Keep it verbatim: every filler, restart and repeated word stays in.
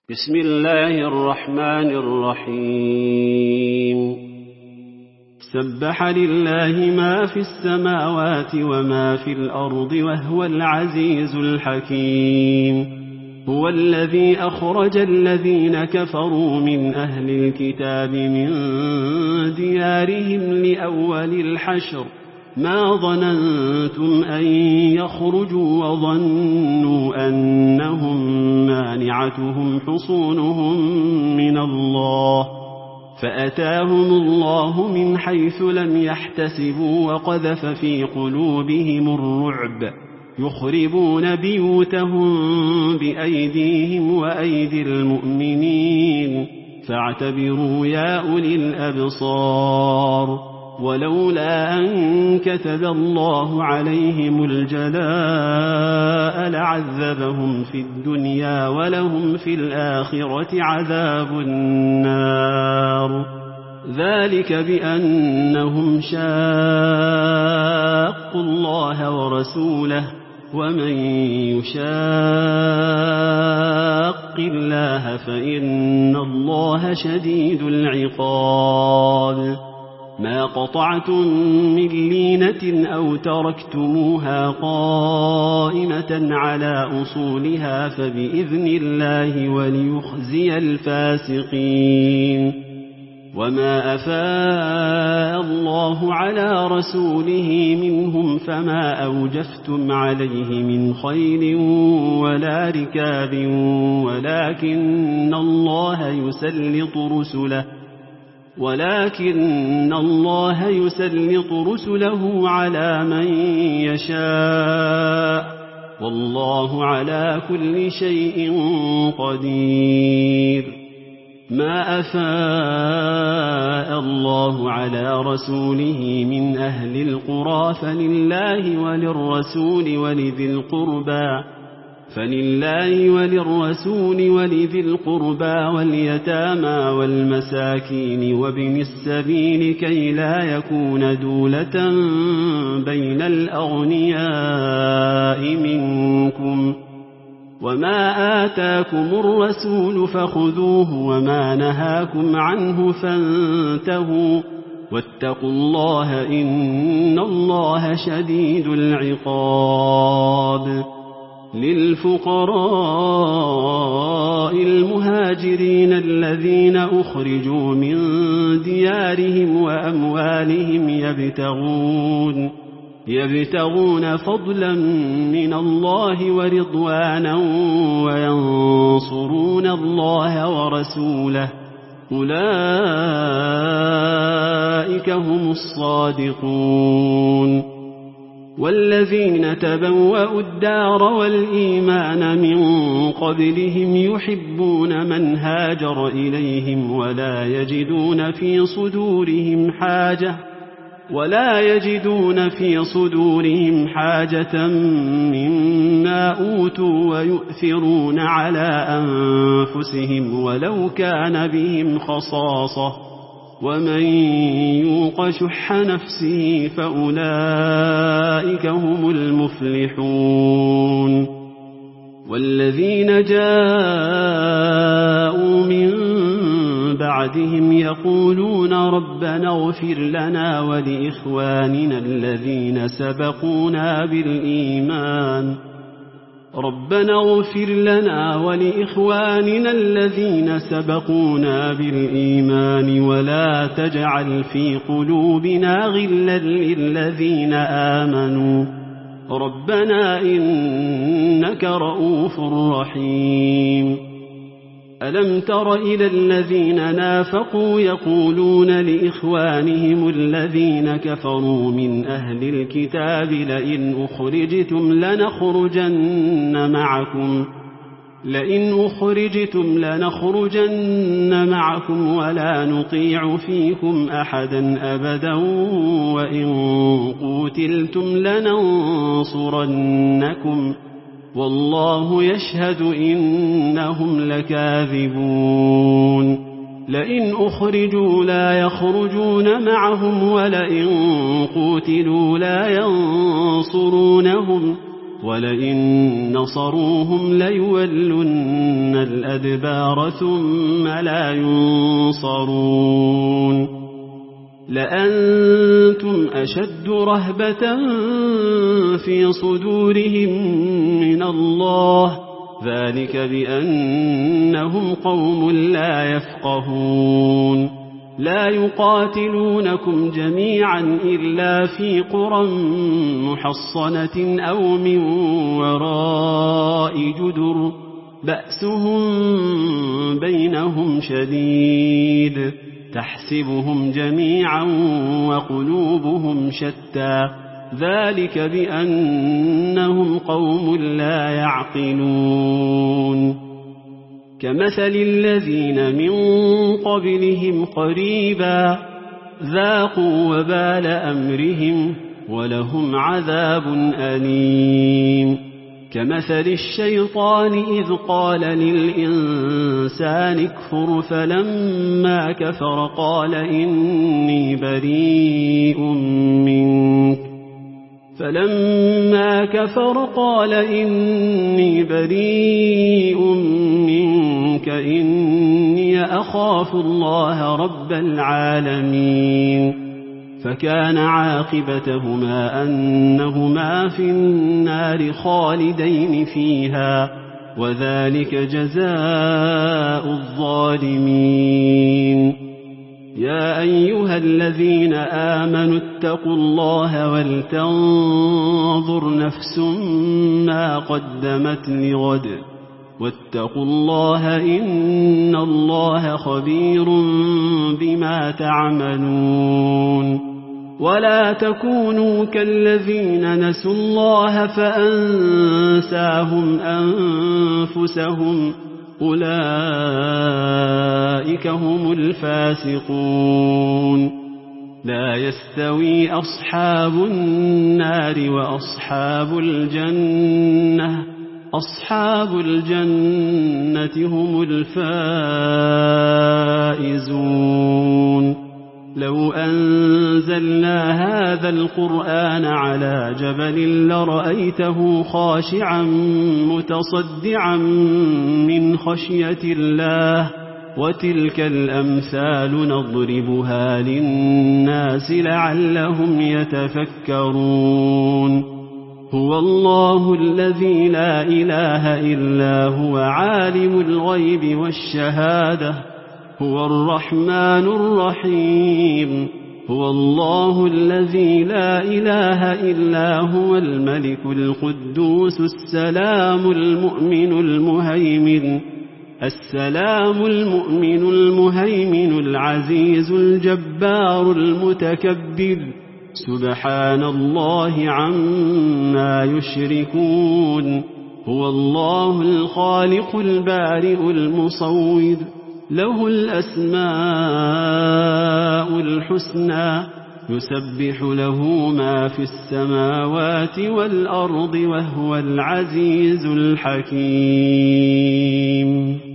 بسم الله الرحمن الرحيم سبح لله ما في السماوات وما في الأرض وهو العزيز الحكيم هو الذي أخرج الذين كفروا من أهل الكتاب من ديارهم لأول الحشر ما ظننتم أن يخرجوا وظنوا أنهم مانعتهم حصونهم من الله فأتاهم الله من حيث لم يحتسبوا وقذف في قلوبهم الرعب يخربون بيوتهم بأيديهم وأيدي المؤمنين فاعتبروا يا أولي الأبصار ولولا أن كتب الله عليهم الجلاء لعذبهم في الدنيا ولهم في الآخرة عذاب النار ذلك بأنهم شاقوا الله ورسوله ومن يشاق الله فإن الله شديد العقاب ما قطعتم من لينة أو تركتموها قائمة على أصولها فبإذن الله وليخزي الفاسقين وما أفاء الله على رسوله منهم فما أوجفتم عليه من خيل ولا ركاب ولكن الله يسلط رسله ولكن الله يسلط رسله على من يشاء والله على كل شيء قدير ما أفاء الله على رسوله من أهل القرى فلله وللرسول ولذي القربى فلله وللرسول ولذي القربى واليتامى والمساكين وابن السبيل كي لا يكون دولة بين الأغنياء منكم وما آتاكم الرسول فخذوه وما نهاكم عنه فانتهوا واتقوا الله إن الله شديد العقاب للفقراء المهاجرين الذين أخرجوا من ديارهم وأموالهم يبتغون يبتغون فضلا من الله ورضوانا وينصرون الله ورسوله أولئك هم الصادقون والذين تبوأوا الدار والإيمان من قبلهم يحبون من هاجر إليهم ولا يجدون في صدورهم حاجة ولا يجدون في صدورهم حاجة مما أوتوا ويؤثرون على أنفسهم ولو كان بهم خصاصة ومن يوق شح نفسه فأولئك هم المفلحون والذين جاءوا من بعدهم يقولون ربنا اغفر لنا ولإخواننا الذين سبقونا بالإيمان ربنا اغفر لنا ولإخواننا الذين سبقونا بالإيمان ولا تجعل في قلوبنا غلا للذين آمنوا ربنا إنك رؤوف رحيم ألم تر إلى الذين نافقوا يقولون لإخوانهم الذين كفروا من أهل الكتاب لئن أخرجتم لنخرجن معكم لئن أخرجتم لنخرجن معكم ولا نطيع فيكم أحدا أبدا وإن قوتلتم لننصرنكم والله يشهد إنهم لكاذبون لئن أخرجوا لا يخرجون معهم ولئن قوتلوا لا ينصرونهم ولئن نصروهم ليولن الأدبار ثم لا ينصرون لأنتم أشد رهبة في صدورهم من الله ذلك بأنهم قوم لا يفقهون لا يقاتلونكم جميعا إلا في قرى محصنة أو من وراء جدر بأسهم بينهم شديد تحسبهم جميعا وقلوبهم شتى ذلك بأنهم قوم لا يعقلون كمثل الذين من قبلهم قريبا ذاقوا وبال أمرهم ولهم عذاب أليم كمثل الشيطان إذ قال للإنسان اكفر فلما كفر قال إني بريء منك فلما كفر قال إني بريء منك إني أخاف الله رب العالمين فكان عاقبتهما أنهما في النار خالدين فيها وذلك جزاء الظالمين يا أيها الذين آمنوا اتقوا الله ولتنظر نفس ما قدمت لغد واتقوا الله إن الله خبير بما تعملون ولا تكونوا كالذين نسوا الله فأنساهم أنفسهم أولئك هم الفاسقون لا يستوي أصحاب النار وأصحاب الجنة أصحاب الجنة هم الفائزون لو أنزلنا هذا القرآن على جبل لرأيته خاشعا متصدعا من خشية الله وتلك الأمثال نضربها للناس لعلهم يتفكرون هو الله الذي لا إله إلا هو عالم الغيب والشهادة هو الرحمن الرحيم هو الله الذي لا إله إلا هو الملك القدوس السلام المؤمن المهيمن السلام المؤمن المهيمن العزيز الجبار المتكبر سبحان الله عما يشركون هو الله الخالق البارئ المصور له الأسماء الحسنى يسبح له ما في السماوات والأرض وهو العزيز الحكيم